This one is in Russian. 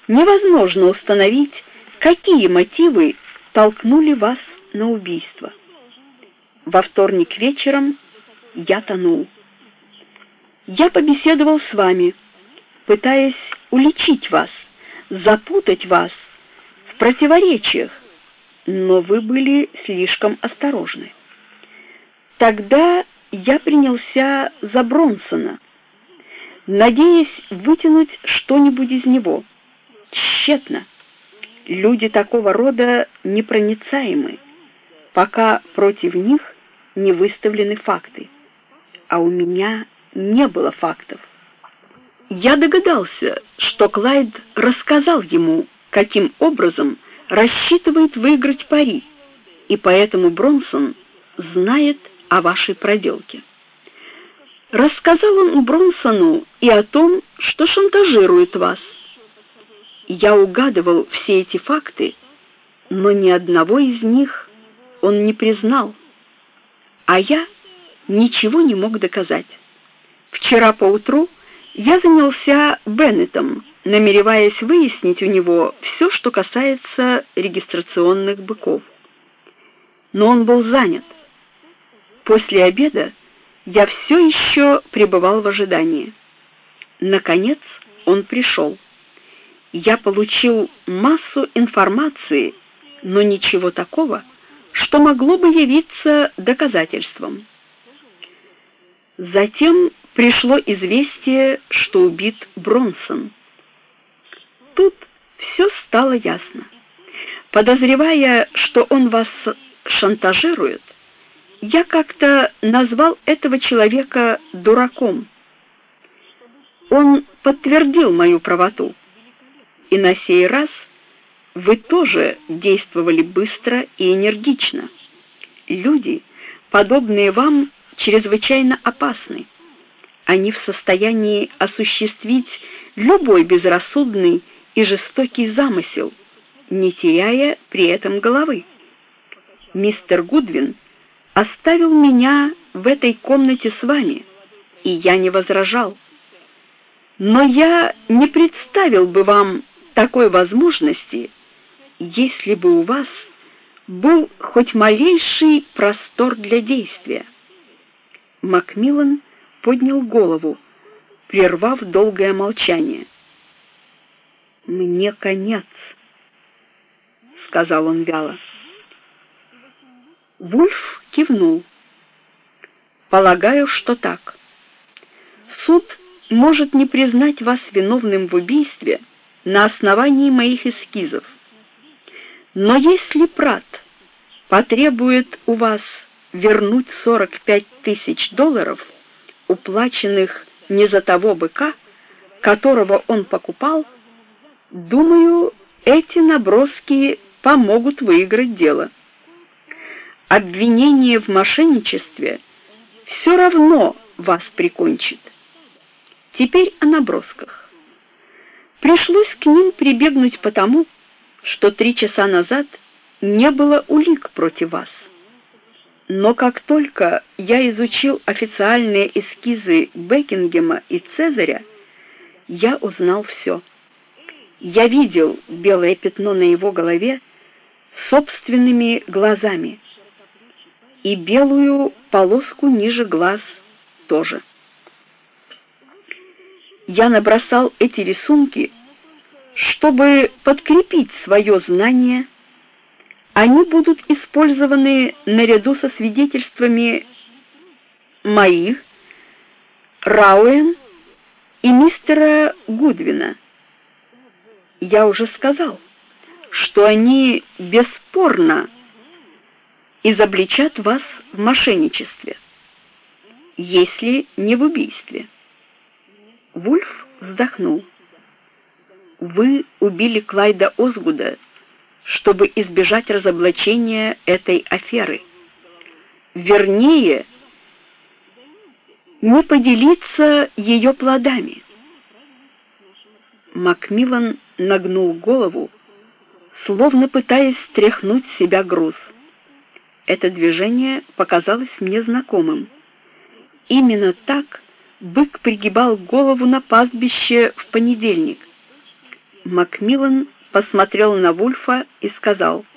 Невозможно установить, какие мотивы толкнули вас на убийство. Во вторник вечером я тонул. Я побеседовал с вами, пытаясь уличить вас, запутать вас в противоречиях, но вы были слишком осторожны. Тогда я принялся за Бронсона, надеясь вытянуть что-нибудь из него. Тщетно. Люди такого рода непроницаемы, пока против них не выставлены факты. А у меня не было фактов. Я догадался, что Клайд рассказал ему, каким образом рассчитывает выиграть пари, и поэтому Бронсон знает о вашей проделке. Рассказал он Бронсону и о том, что шантажирует вас. Я угадывал все эти факты, но ни одного из них он не признал, а я ничего не мог доказать. Вчера поутру я занялся Беннетом, намереваясь выяснить у него все, что касается регистрационных быков. Но он был занят. После обеда я все еще пребывал в ожидании. Наконец он пришел. Я получил массу информации, но ничего такого, что могло бы явиться доказательством. Затем пришло известие, что убит Бронсон. Тут все стало ясно. Подозревая, что он вас шантажирует, я как-то назвал этого человека дураком. Он подтвердил мою правоту. И на сей раз вы тоже действовали быстро и энергично. Люди, подобные вам, чрезвычайно опасны. Они в состоянии осуществить любой безрассудный и жестокий замысел, не теряя при этом головы. Мистер Гудвин оставил меня в этой комнате с вами, и я не возражал. Но я не представил бы вам такой возможности, если бы у вас был хоть малейший простор для действия. Макмиллан поднял голову, прервав долгое молчание. «Мне конец», — сказал он вяло. Вульф кивнул. «Полагаю, что так. Суд может не признать вас виновным в убийстве на основании моих эскизов. Но если Пратт потребует у вас вернуть $45 000, уплаченных не за того быка, которого он покупал, думаю, эти наброски помогут выиграть дело. Обвинение в мошенничестве все равно вас прикончит. Теперь о набросках. Пришлось к ним прибегнуть потому, что 3 часа назад не было улик против вас. Но как только я изучил официальные эскизы Бекингема и Цезаря, я узнал все. Я видел белое пятно на его голове собственными глазами и белую полоску ниже глаз тоже. Я набросал эти рисунки, чтобы подкрепить свое знание. Они будут использованы наряду со свидетельствами моих, Рауэн и мистера Гудвина. Я уже сказал, что они бесспорно изобличат вас в мошенничестве, если не в убийстве. Вульф вздохнул. Вы убили Клайда Озгуда, чтобы избежать разоблачения этой аферы. Вернее, не поделиться ее плодами. Макмиллан нагнул голову, словно пытаясь стряхнуть с себя груз. Это движение показалось мне знакомым. Именно так бык пригибал голову на пастбище в понедельник. Макмиллан посмотрел на Вульфа и сказал: